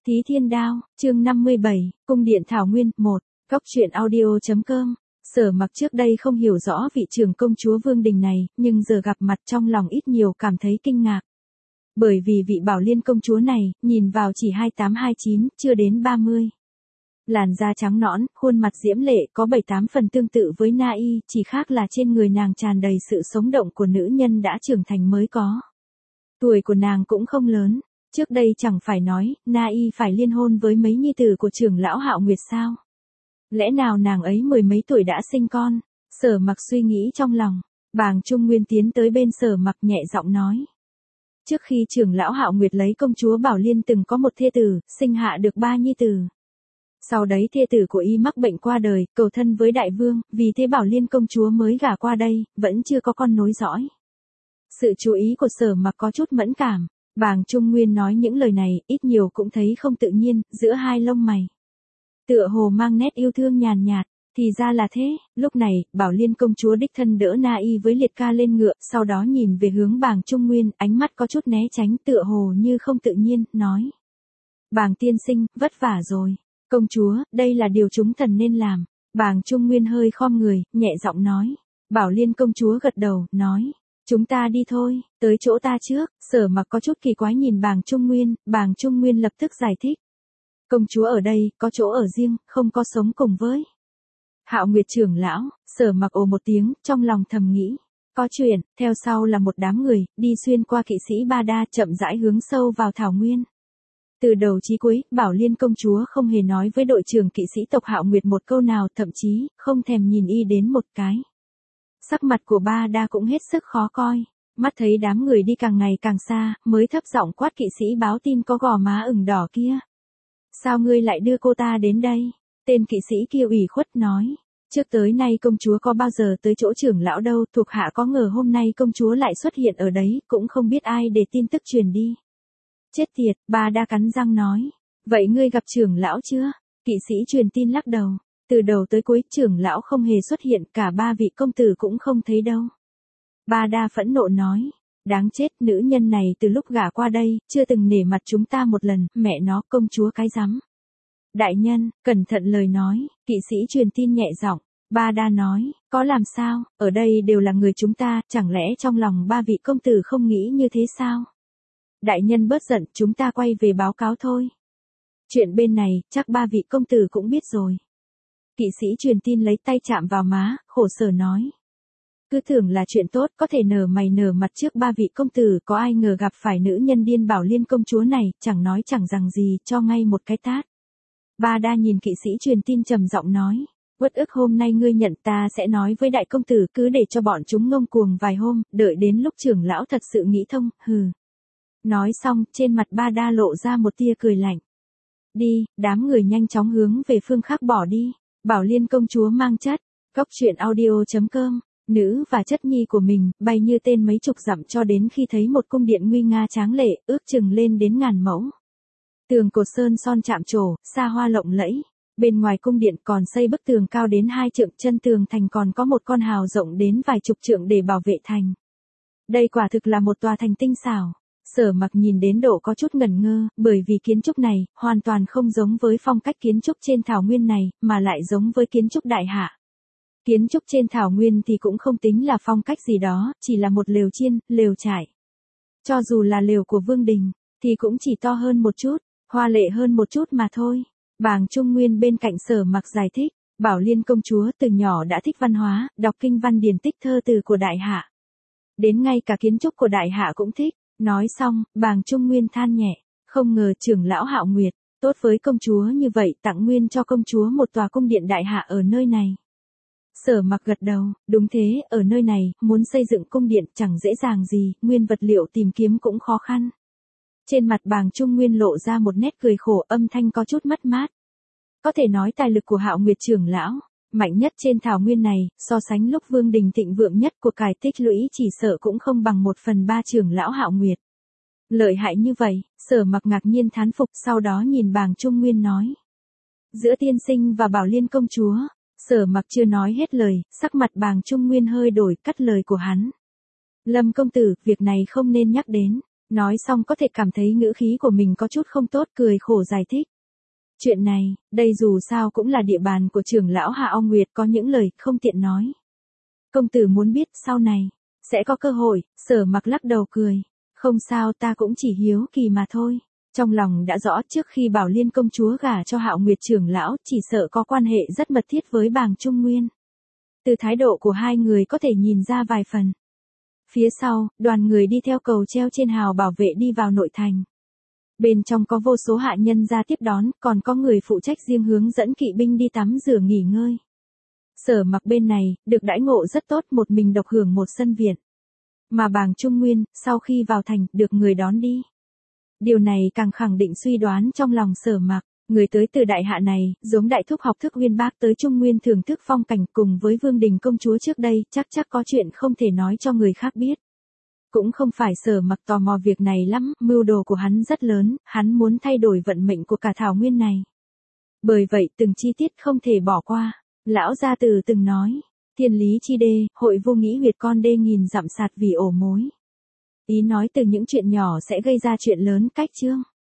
Thí Thiên Đao, chương 57, Cung điện Thảo Nguyên, 1, Góc truyện audio.com. Sở Mặc trước đây không hiểu rõ vị trưởng công chúa Vương Đình này, nhưng giờ gặp mặt trong lòng ít nhiều cảm thấy kinh ngạc. Bởi vì vị Bảo Liên công chúa này, nhìn vào chỉ 28-29, chưa đến 30. Làn da trắng nõn, khuôn mặt diễm lệ có 7-8 phần tương tự với Na Y, chỉ khác là trên người nàng tràn đầy sự sống động của nữ nhân đã trưởng thành mới có. Tuổi của nàng cũng không lớn. Trước đây chẳng phải nói, Na Y phải liên hôn với mấy nhi tử của trưởng lão Hạo Nguyệt sao? Lẽ nào nàng ấy mười mấy tuổi đã sinh con? Sở Mặc suy nghĩ trong lòng. Bàng Trung Nguyên tiến tới bên Sở Mặc nhẹ giọng nói. Trước khi trưởng lão Hạo Nguyệt lấy công chúa Bảo Liên từng có một thê tử, sinh hạ được 3 nhi tử. Sau đấy thê tử của y mắc bệnh qua đời, cầu thân với đại vương, vì thế Bảo Liên công chúa mới gả qua đây, vẫn chưa có con nối dõi. Sự chú ý của Sở Mặc có chút mẫn cảm. Bàng Trung Nguyên nói những lời này, ít nhiều cũng thấy không tự nhiên, giữa hai lông mày. Tựa hồ mang nét yêu thương nhàn nhạt, thì ra là thế, lúc này, Bảo Liên công chúa đích thân đỡ Na Y với liệt ca lên ngựa, sau đó nhìn về hướng Bàng Trung Nguyên, ánh mắt có chút né tránh tựa hồ như không tự nhiên, nói. Bàng tiên sinh, vất vả rồi. Công chúa, đây là điều chúng thần nên làm. Bàng Trung Nguyên hơi khom người, nhẹ giọng nói. Bảo Liên công chúa gật đầu, nói. Chúng ta đi thôi, tới chỗ ta trước. Sở Mặc có chút kỳ quái nhìn Bàng Trung Nguyên lập tức giải thích. Công chúa ở đây, có chỗ ở riêng, không có sống cùng với Hạo Nguyệt trưởng lão. Sở Mặc ồ một tiếng, trong lòng thầm nghĩ. Có chuyện, theo sau là một đám người, đi xuyên qua kỵ sĩ Ba Đa chậm rãi hướng sâu vào Thảo Nguyên. Từ đầu chí cuối, Bảo Liên công chúa không hề nói với đội trưởng kỵ sĩ tộc Hạo Nguyệt một câu nào, thậm chí, không thèm nhìn y đến một cái. Sắc mặt của Ba Đa cũng hết sức khó coi, mắt thấy đám người đi càng ngày càng xa, mới thấp giọng quát kỵ sĩ báo tin có gò má ửng đỏ kia. Sao ngươi lại đưa cô ta đến đây? Tên kỵ sĩ kia ủy khuất nói. Trước tới nay công chúa có bao giờ tới chỗ trưởng lão đâu, thuộc hạ có ngờ hôm nay công chúa lại xuất hiện ở đấy, cũng không biết ai để tin tức truyền đi. Chết tiệt, Ba Đa cắn răng nói. Vậy ngươi gặp trưởng lão chưa? Kỵ sĩ truyền tin lắc đầu. Từ đầu tới cuối trưởng lão không hề xuất hiện, cả 3 vị công tử cũng không thấy đâu. Ba Đa phẫn nộ nói. Đáng chết, nữ nhân này từ lúc gả qua đây, chưa từng nể mặt chúng ta một lần, mẹ nó, công chúa cái rắm. Đại nhân, cẩn thận lời nói, kỵ sĩ truyền tin nhẹ giọng. Ba Đa nói, có làm sao, ở đây đều là người chúng ta, chẳng lẽ trong lòng 3 vị công tử không nghĩ như thế sao? Đại nhân bớt giận, chúng ta quay về báo cáo thôi. Chuyện bên này, chắc 3 vị công tử cũng biết rồi. Kỵ sĩ truyền tin lấy tay chạm vào má, khổ sở nói. Cứ tưởng là chuyện tốt, có thể nở mày nở mặt trước 3 vị công tử, có ai ngờ gặp phải nữ nhân điên Bảo Liên công chúa này, chẳng nói chẳng rằng gì, cho ngay một cái tát. Ba Đa nhìn kỵ sĩ truyền tin trầm giọng nói. Uất ức hôm nay ngươi nhận, ta sẽ nói với đại công tử, cứ để cho bọn chúng ngông cuồng vài hôm, đợi đến lúc trưởng lão thật sự nghĩ thông, hừ. Nói xong, trên mặt Ba Đa lộ ra một tia cười lạnh. Đi, đám người nhanh chóng hướng về phương khác bỏ đi. Bảo Liên công chúa mang chất. Góc truyện audio.com. Nữ và chất nhi của mình, bay như tên mấy chục dặm cho đến khi thấy một cung điện nguy nga tráng lệ, ước chừng lên đến 1000 mẫu. Tường cột sơn son chạm trổ, xa hoa lộng lẫy. Bên ngoài cung điện còn xây bức tường cao đến 2 trượng, chân tường thành còn có một con hào rộng đến vài chục trượng để bảo vệ thành. Đây quả thực là một tòa thành tinh xảo. Sở Mặc nhìn đến độ có chút ngẩn ngơ, bởi vì kiến trúc này, hoàn toàn không giống với phong cách kiến trúc trên Thảo Nguyên này, mà lại giống với kiến trúc đại hạ. Kiến trúc trên Thảo Nguyên thì cũng không tính là phong cách gì đó, chỉ là một lều chiên, lều trại. Cho dù là lều của Vương Đình, thì cũng chỉ to hơn một chút, hoa lệ hơn một chút mà thôi. Bàng Trung Nguyên bên cạnh Sở Mặc giải thích, Bảo Liên công chúa từ nhỏ đã thích văn hóa, đọc kinh văn điển tích thơ từ của đại hạ. Đến ngay cả kiến trúc của đại hạ cũng thích. Nói xong, Bàng Trung Nguyên than nhẹ, không ngờ trưởng lão Hạo Nguyệt, tốt với công chúa như vậy, tặng nguyên cho công chúa một tòa cung điện đại hạ ở nơi này. Sở Mặc gật đầu, đúng thế, ở nơi này, muốn xây dựng cung điện chẳng dễ dàng gì, nguyên vật liệu tìm kiếm cũng khó khăn. Trên mặt Bàng Trung Nguyên lộ ra một nét cười khổ, âm thanh có chút mất mát. Có thể nói tài lực của Hạo Nguyệt trưởng lão, mạnh nhất trên Thảo Nguyên này, so sánh lúc Vương Đình thịnh vượng nhất của cải tích lũy chỉ sợ cũng không bằng 1/3 trưởng lão Hạo Nguyệt. Lợi hại như vậy, Sở Mặc ngạc nhiên thán phục, sau đó nhìn Bàng Trung Nguyên nói. Giữa tiên sinh và Bảo Liên công chúa, Sở Mặc chưa nói hết lời, sắc mặt Bàng Trung Nguyên hơi đổi, cắt lời của hắn. Lâm công tử, việc này không nên nhắc đến. Nói xong có thể cảm thấy ngữ khí của mình có chút không tốt, cười khổ giải thích. Chuyện này, đây dù sao cũng là địa bàn của trưởng lão Hạ Ong Nguyệt, có những lời không tiện nói. Công tử muốn biết sau này, sẽ có cơ hội. Sở Mặc lắc đầu cười. Không sao, ta cũng chỉ hiếu kỳ mà thôi. Trong lòng đã rõ trước khi Bảo Liên công chúa gả cho Hạo Nguyệt trưởng lão, chỉ sợ có quan hệ rất mật thiết với Bàng Trung Nguyên. Từ thái độ của hai người có thể nhìn ra vài phần. Phía sau, đoàn người đi theo cầu treo trên hào bảo vệ đi vào nội thành. Bên trong có vô số hạ nhân ra tiếp đón, còn có người phụ trách riêng hướng dẫn kỵ binh đi tắm rửa nghỉ ngơi. Sở Mặc bên này, được đãi ngộ rất tốt, một mình độc hưởng một sân viện. Mà Bàng Trung Nguyên, sau khi vào thành, được người đón đi. Điều này càng khẳng định suy đoán trong lòng Sở Mặc, người tới từ đại hạ này, giống đại thúc học thức uyên bác tới Trung Nguyên thưởng thức phong cảnh cùng với Vương Đình công chúa trước đây, chắc có chuyện không thể nói cho người khác biết. Cũng không phải Sở Mặc tò mò việc này lắm, mưu đồ của hắn rất lớn, hắn muốn thay đổi vận mệnh của cả thảo nguyên này. Bởi vậy từng chi tiết không thể bỏ qua. Lão gia từ từng nói, thiên lý chi đê, hội vô nghĩ huyệt con đê nghìn dặm sạt vì ổ mối. Ý nói từ những chuyện nhỏ sẽ gây ra chuyện lớn. Cách chương